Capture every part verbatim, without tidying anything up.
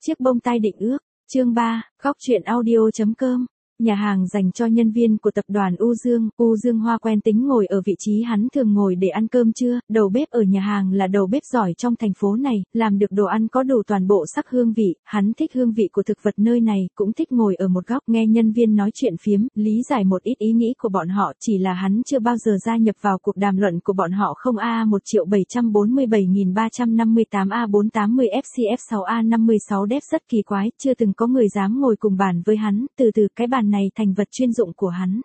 Chiếc bông tai định ước, chương ba, góc truyện audio.com. Nhà hàng dành cho nhân viên của tập đoàn U Dương, U Dương Hoa quen tính ngồi ở vị trí hắn thường ngồi để ăn cơm trưa, đầu bếp ở nhà hàng là đầu bếp giỏi trong thành phố này, làm được đồ ăn có đủ toàn bộ sắc hương vị, hắn thích hương vị của thực vật nơi này, cũng thích ngồi ở một góc nghe nhân viên nói chuyện phiếm, lý giải một ít ý nghĩ của bọn họ, chỉ là hắn chưa bao giờ gia nhập vào cuộc đàm luận của bọn họ không A một triệu bảy trăm bốn mươi bảy nghìn ba trăm năm mươi tám A bốn trăm tám mươi F C F sáu A năm mươi sáu Dev rất kỳ quái, chưa từng có người dám ngồi cùng bàn với hắn, từ từ cái bàn này thành vật chuyên dụng của hắn.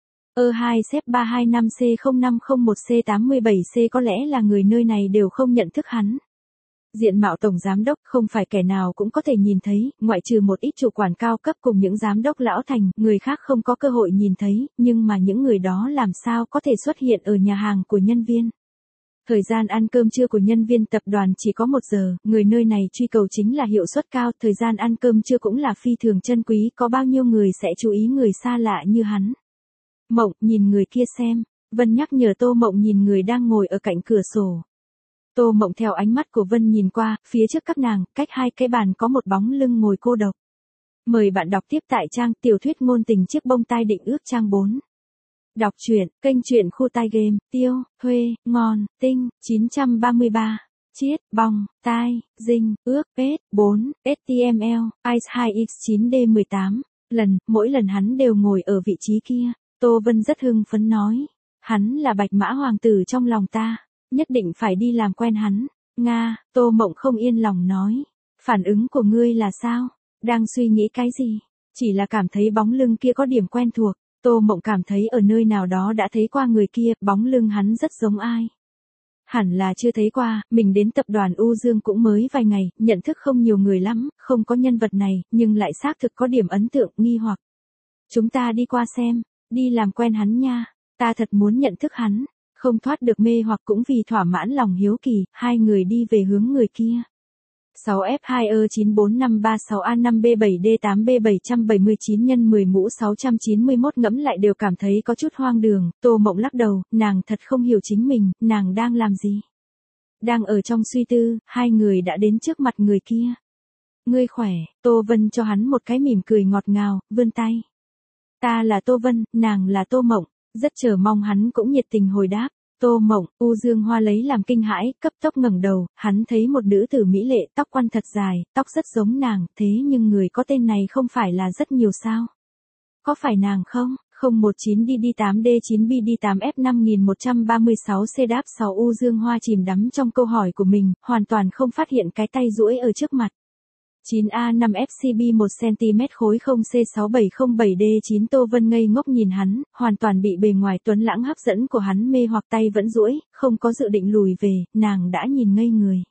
Ơ hai xếp ba hai năm C không năm không một C tám mươi bảy C có lẽ là người nơi này đều không nhận thức hắn. Diện mạo tổng giám đốc không phải kẻ nào cũng có thể nhìn thấy, ngoại trừ một ít chủ quản cao cấp cùng những giám đốc lão thành, người khác không có cơ hội nhìn thấy, nhưng mà những người đó làm sao có thể xuất hiện ở nhà hàng của nhân viên. Thời gian ăn cơm trưa của nhân viên tập đoàn chỉ có một giờ, người nơi này truy cầu chính là hiệu suất cao, thời gian ăn cơm trưa cũng là phi thường chân quý, có bao nhiêu người sẽ chú ý người xa lạ như hắn. Mộng, nhìn người kia xem, Vân nhắc nhở Tô Mộng nhìn người đang ngồi ở cạnh cửa sổ. Tô Mộng theo ánh mắt của Vân nhìn qua, phía trước các nàng, cách hai cái bàn có một bóng lưng ngồi cô độc. Mời bạn đọc tiếp tại trang tiểu thuyết ngôn tình chiếc bông tai định ước trang bốn. Đọc truyện, kênh truyện khu tai game, tiêu, thuê, ngon, tinh, chín trăm ba mươi ba, chiết, bong, tai, dinh, ước, pết, bốn, H T M L, ice hai x chín D mười tám, lần, mỗi lần hắn đều ngồi ở vị trí kia, Tô Vân rất hưng phấn nói, hắn là bạch mã hoàng tử trong lòng ta, nhất định phải đi làm quen hắn, Nga, Tô Mộng không yên lòng nói, phản ứng của ngươi là sao, đang suy nghĩ cái gì, chỉ là cảm thấy bóng lưng kia có điểm quen thuộc. Tô Mộng cảm thấy ở nơi nào đó đã thấy qua người kia, bóng lưng hắn rất giống ai. Hẳn là chưa thấy qua, mình đến tập đoàn U Dương cũng mới vài ngày, nhận thức không nhiều người lắm, không có nhân vật này, nhưng lại xác thực có điểm ấn tượng, nghi hoặc. Chúng ta đi qua xem, đi làm quen hắn nha, ta thật muốn nhận thức hắn, không thoát được mê hoặc cũng vì thỏa mãn lòng hiếu kỳ, hai người đi về hướng người kia. sáu F hai E chín bốn năm ba sáu A năm B bảy D tám B bảy bảy chín nhân mười mũ sáu trăm chín mươi mốt ngẫm lại đều cảm thấy có chút hoang đường, Tô Mộng lắc đầu, nàng thật không hiểu chính mình, nàng đang làm gì. Đang ở trong suy tư, hai người đã đến trước mặt người kia. Ngươi khỏe, Tô Vân cho hắn một cái mỉm cười ngọt ngào, vươn tay. Ta là Tô Vân, nàng là Tô Mộng, rất chờ mong hắn cũng nhiệt tình hồi đáp. Tô Mộng, U Dương Hoa lấy làm kinh hãi, cấp tốc ngẩng đầu, hắn thấy một nữ tử mỹ lệ, tóc quăn thật dài, tóc rất giống nàng, thế nhưng người có tên này không phải là rất nhiều sao? Có phải nàng không? không một chín D D tám D chín B D tám F năm một ba sáu C đáp sáu U Dương Hoa chìm đắm trong câu hỏi của mình, hoàn toàn không phát hiện cái tay duỗi ở trước mặt. chín A năm F C B một xăng-ti-mét khối không C sáu bảy không bảy D chín Tô Vân ngây ngốc nhìn hắn, hoàn toàn bị bề ngoài tuấn lãng hấp dẫn của hắn mê hoặc tay vẫn duỗi, không có dự định lùi về, nàng đã nhìn ngây người.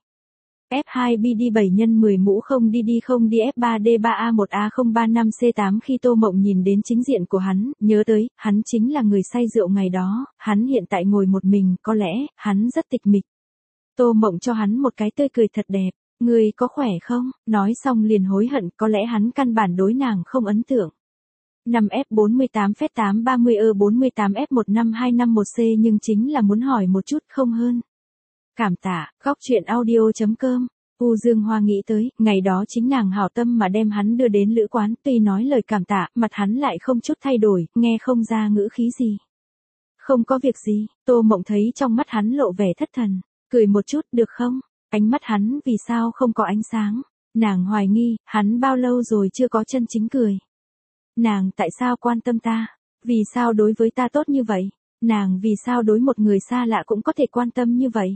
F hai B D bảy nhân mười mũ không D D không D F ba D ba A một A không ba năm C tám khi Tô Mộng nhìn đến chính diện của hắn, nhớ tới, hắn chính là người say rượu ngày đó, hắn hiện tại ngồi một mình, có lẽ, hắn rất tịch mịch. Tô Mộng cho hắn một cái tươi cười thật đẹp. Ngươi có khỏe không? Nói xong liền hối hận, có lẽ hắn căn bản đối nàng không ấn tượng. năm F bốn mươi tám F tám ba mươi E bốn mươi tám F một năm hai năm một C nhưng chính là muốn hỏi một chút không hơn. Cảm tạ, góc truyện audio.com. U Dương Hoa nghĩ tới, ngày đó chính nàng hảo tâm mà đem hắn đưa đến lữ quán, tuy nói lời cảm tạ, mặt hắn lại không chút thay đổi, nghe không ra ngữ khí gì. Không có việc gì, Tô Mộng thấy trong mắt hắn lộ vẻ thất thần, cười một chút, được không? Ánh mắt hắn vì sao không có ánh sáng, nàng hoài nghi, hắn bao lâu rồi chưa có chân chính cười. Nàng tại sao quan tâm ta, vì sao đối với ta tốt như vậy, nàng vì sao đối một người xa lạ cũng có thể quan tâm như vậy.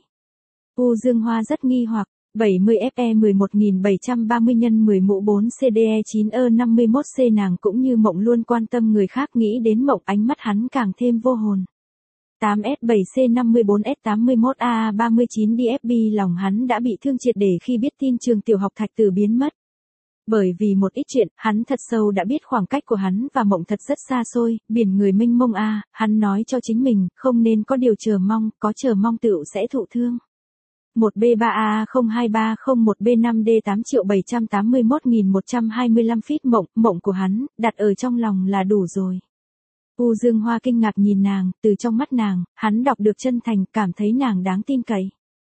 U Dương Hoa rất nghi hoặc, bảy mươi F E mười một nghìn bảy trăm ba mươi nhân mười mũ bốn C D E chín E năm mươi mốt C nàng cũng như Mộng luôn quan tâm người khác nghĩ đến Mộng ánh mắt hắn càng thêm vô hồn. tám S bảy C năm mươi bốn S tám mươi mốt A ba mươi chín D F B lòng hắn đã bị thương triệt để khi biết tin trường tiểu học Thạch Tử biến mất. Bởi vì một ít chuyện, hắn thật sâu đã biết khoảng cách của hắn và Mộng thật rất xa xôi, biển người mênh mông a, hắn nói cho chính mình, không nên có điều chờ mong, có chờ mong tựu sẽ thụ thương. một B ba A không hai ba không một B năm D tám triệu bảy trăm tám mươi mốt nghìn một trăm hai mươi lăm feet Mộng, Mộng của hắn, đặt ở trong lòng là đủ rồi. U Dương Hoa kinh ngạc nhìn nàng, từ trong mắt nàng, hắn đọc được chân thành, cảm thấy nàng đáng tin cậy.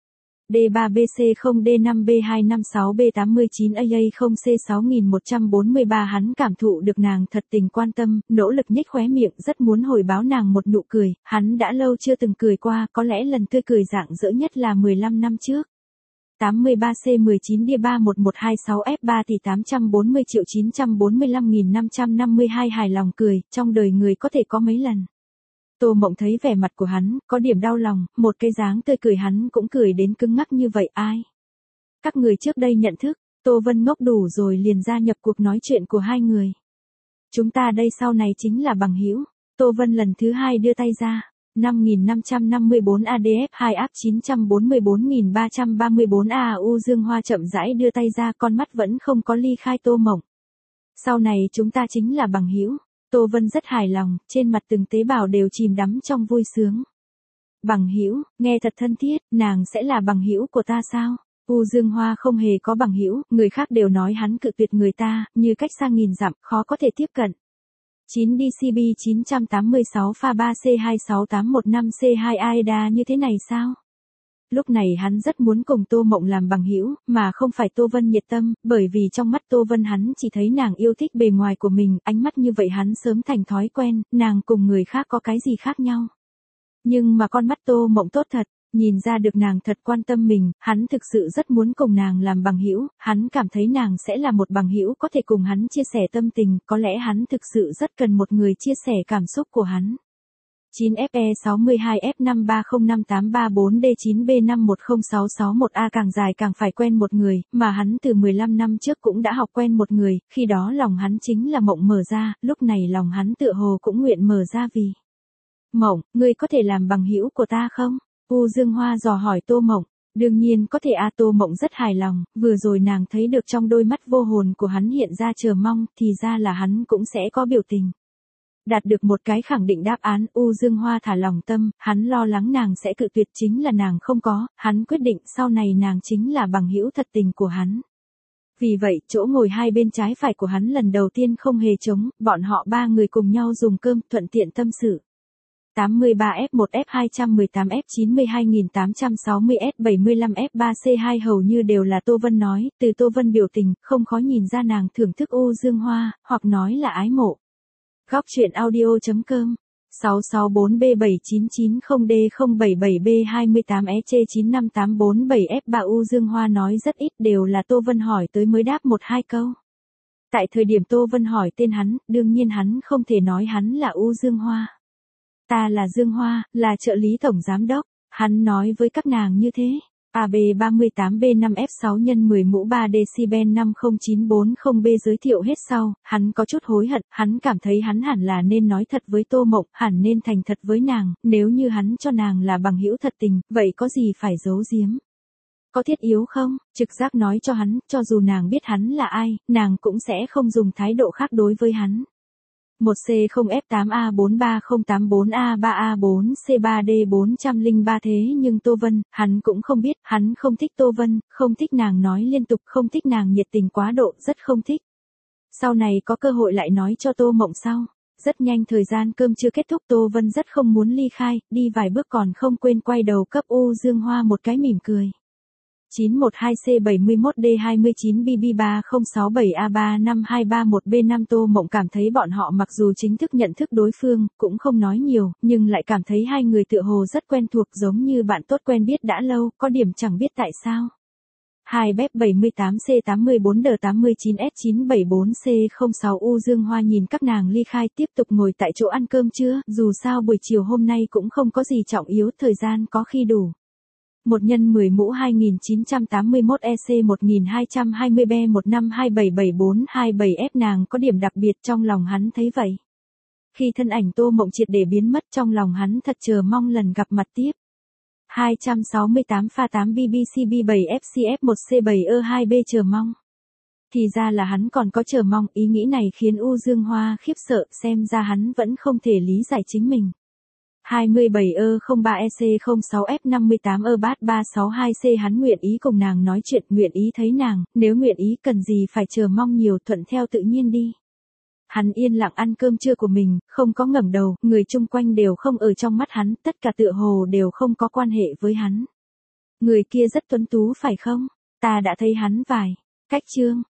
D ba B C không D năm B hai năm sáu B tám chín A A không C sáu một bốn ba. Hắn cảm thụ được nàng thật tình quan tâm, nỗ lực nhếch khóe miệng rất muốn hồi báo nàng một nụ cười, hắn đã lâu chưa từng cười qua, có lẽ lần tươi cười rạng rỡ nhất là mười lăm năm trước. tám ba C mười chín D ba một một hai sáu F ba tỷ tám trăm bốn mươi triệu chín trăm bốn mươi lăm nghìn năm trăm năm mươi hai hài lòng cười, trong đời người có thể có mấy lần. Tô Mộng thấy vẻ mặt của hắn, có điểm đau lòng, một cái dáng tươi cười hắn cũng cười đến cứng ngắc như vậy ai. Các người trước đây nhận thức, Tô Vân ngốc đủ rồi liền gia nhập cuộc nói chuyện của hai người. Chúng ta đây sau này chính là bằng hữu. Tô Vân lần thứ hai đưa tay ra. năm nghìn năm trăm năm mươi bốn A D F hai áp chín trăm bốn mươi bốn nghìn ba trăm ba mươi bốn A U Dương Hoa chậm rãi đưa tay ra, con mắt vẫn không có ly khai Tô Mộng. Sau này chúng ta chính là bằng hữu. Tô Vân rất hài lòng, trên mặt từng tế bào đều chìm đắm trong vui sướng. Bằng hữu, nghe thật thân thiết, nàng sẽ là bằng hữu của ta sao? U Dương Hoa không hề có bằng hữu, người khác đều nói hắn cự tuyệt người ta, như cách xa nghìn dặm, khó có thể tiếp cận. chín D C B chín tám sáu pha ba C hai sáu tám một năm C hai Aida như thế này sao? Lúc này hắn rất muốn cùng Tô Mộng làm bằng hữu, mà không phải Tô Vân nhiệt tâm, bởi vì trong mắt Tô Vân hắn chỉ thấy nàng yêu thích bề ngoài của mình, ánh mắt như vậy hắn sớm thành thói quen, nàng cùng người khác có cái gì khác nhau. Nhưng mà con mắt Tô Mộng tốt thật, nhìn ra được nàng thật quan tâm mình, hắn thực sự rất muốn cùng nàng làm bằng hữu, hắn cảm thấy nàng sẽ là một bằng hữu có thể cùng hắn chia sẻ tâm tình, có lẽ hắn thực sự rất cần một người chia sẻ cảm xúc của hắn. chín F E sáu hai F năm ba không năm tám ba bốn D chín B năm một không sáu sáu một A càng dài càng phải quen một người, mà hắn từ mười lăm năm trước cũng đã học quen một người, khi đó lòng hắn chính là Mộng mở ra, lúc này lòng hắn tựa hồ cũng nguyện mở ra vì. Mộng, ngươi có thể làm bằng hữu của ta không? U Dương Hoa dò hỏi Tô Mộng. Đương nhiên có thể a. Tô Mộng rất hài lòng, vừa rồi nàng thấy được trong đôi mắt vô hồn của hắn hiện ra chờ mong, thì ra là hắn cũng sẽ có biểu tình. Đạt được một cái khẳng định đáp án, U Dương Hoa thả lòng tâm, hắn lo lắng nàng sẽ cự tuyệt chính là nàng không có, hắn quyết định sau này nàng chính là bằng hữu thật tình của hắn. Vì vậy, chỗ ngồi hai bên trái phải của hắn lần đầu tiên không hề trống, bọn họ ba người cùng nhau dùng cơm, thuận tiện tâm sự. tám ba F một F hai một tám F chín hai tám sáu không S bảy lăm F ba C hai hầu như đều là Tô Vân nói, từ Tô Vân biểu tình, không khó nhìn ra nàng thưởng thức U Dương Hoa, hoặc nói là ái mộ. Góc truyện audio chấm com sáu sáu bốn B bảy chín chín không D không bảy bảy B hai tám E C chín năm tám bốn bảy F ba U Dương Hoa nói rất ít, đều là Tô Vân hỏi tới mới đáp một hai câu. Tại thời điểm Tô Vân hỏi tên hắn, đương nhiên hắn không thể nói hắn là U Dương Hoa. Ta là Dương Hoa, là trợ lý tổng giám đốc, hắn nói với các nàng như thế. A B ba tám B năm F sáu nhân mười mũ ba decibel năm không chín bốn không B giới thiệu hết sau, hắn có chút hối hận, hắn cảm thấy hắn hẳn là nên nói thật với Tô Mộng, hẳn nên thành thật với nàng, nếu như hắn cho nàng là bằng hữu thật tình, vậy có gì phải giấu giếm? Có thiết yếu không? Trực giác nói cho hắn, cho dù nàng biết hắn là ai, nàng cũng sẽ không dùng thái độ khác đối với hắn. một C không F tám A bốn ba không tám bốn A ba A bốn C ba D bốn không ba thế nhưng Tô Vân, hắn cũng không biết, hắn không thích Tô Vân, không thích nàng nói liên tục, không thích nàng nhiệt tình quá độ, rất không thích. Sau này có cơ hội lại nói cho Tô Mộng sau. Rất nhanh thời gian cơm chưa kết thúc, Tô Vân rất không muốn ly khai, đi vài bước còn không quên quay đầu cấp U Dương Hoa một cái mỉm cười. chín một hai C bảy mốt D hai chín B B ba không sáu bảy A ba năm hai ba một B năm Tô Mộng cảm thấy bọn họ mặc dù chính thức nhận thức đối phương, cũng không nói nhiều, nhưng lại cảm thấy hai người tựa hồ rất quen thuộc giống như bạn tốt quen biết đã lâu, có điểm chẳng biết tại sao. hai B bảy tám C tám bốn D tám chín S chín bảy bốn C không sáu U Dương Hoa nhìn các nàng ly khai tiếp tục ngồi tại chỗ ăn cơm trưa, dù sao buổi chiều hôm nay cũng không có gì trọng yếu, thời gian có khi đủ. Một nhân mười mũ hai nghìn chín trăm tám mươi mốt E C một nghìn hai trăm hai mươi B một năm hai bảy bảy bốn hai bảy F nàng có điểm đặc biệt trong lòng hắn thấy vậy. Khi thân ảnh Tô Mộng triệt để biến mất trong lòng hắn thật chờ mong lần gặp mặt tiếp. hai sáu tám pha tám B B C B bảy F C F một C bảy E hai B chờ mong. Thì ra là hắn còn có chờ mong, ý nghĩ này khiến U Dương Hoa khiếp sợ, xem ra hắn vẫn không thể lý giải chính mình. hai bảy E không ba E C không sáu F năm tám E bát ba sáu hai C hắn nguyện ý cùng nàng nói chuyện, nguyện ý thấy nàng, nếu nguyện ý cần gì phải chờ mong nhiều, thuận theo tự nhiên đi. Hắn yên lặng ăn cơm trưa của mình, không có ngẩng đầu, người chung quanh đều không ở trong mắt hắn, tất cả tựa hồ đều không có quan hệ với hắn. Người kia rất tuấn tú phải không? Ta đã thấy hắn vài cách trương.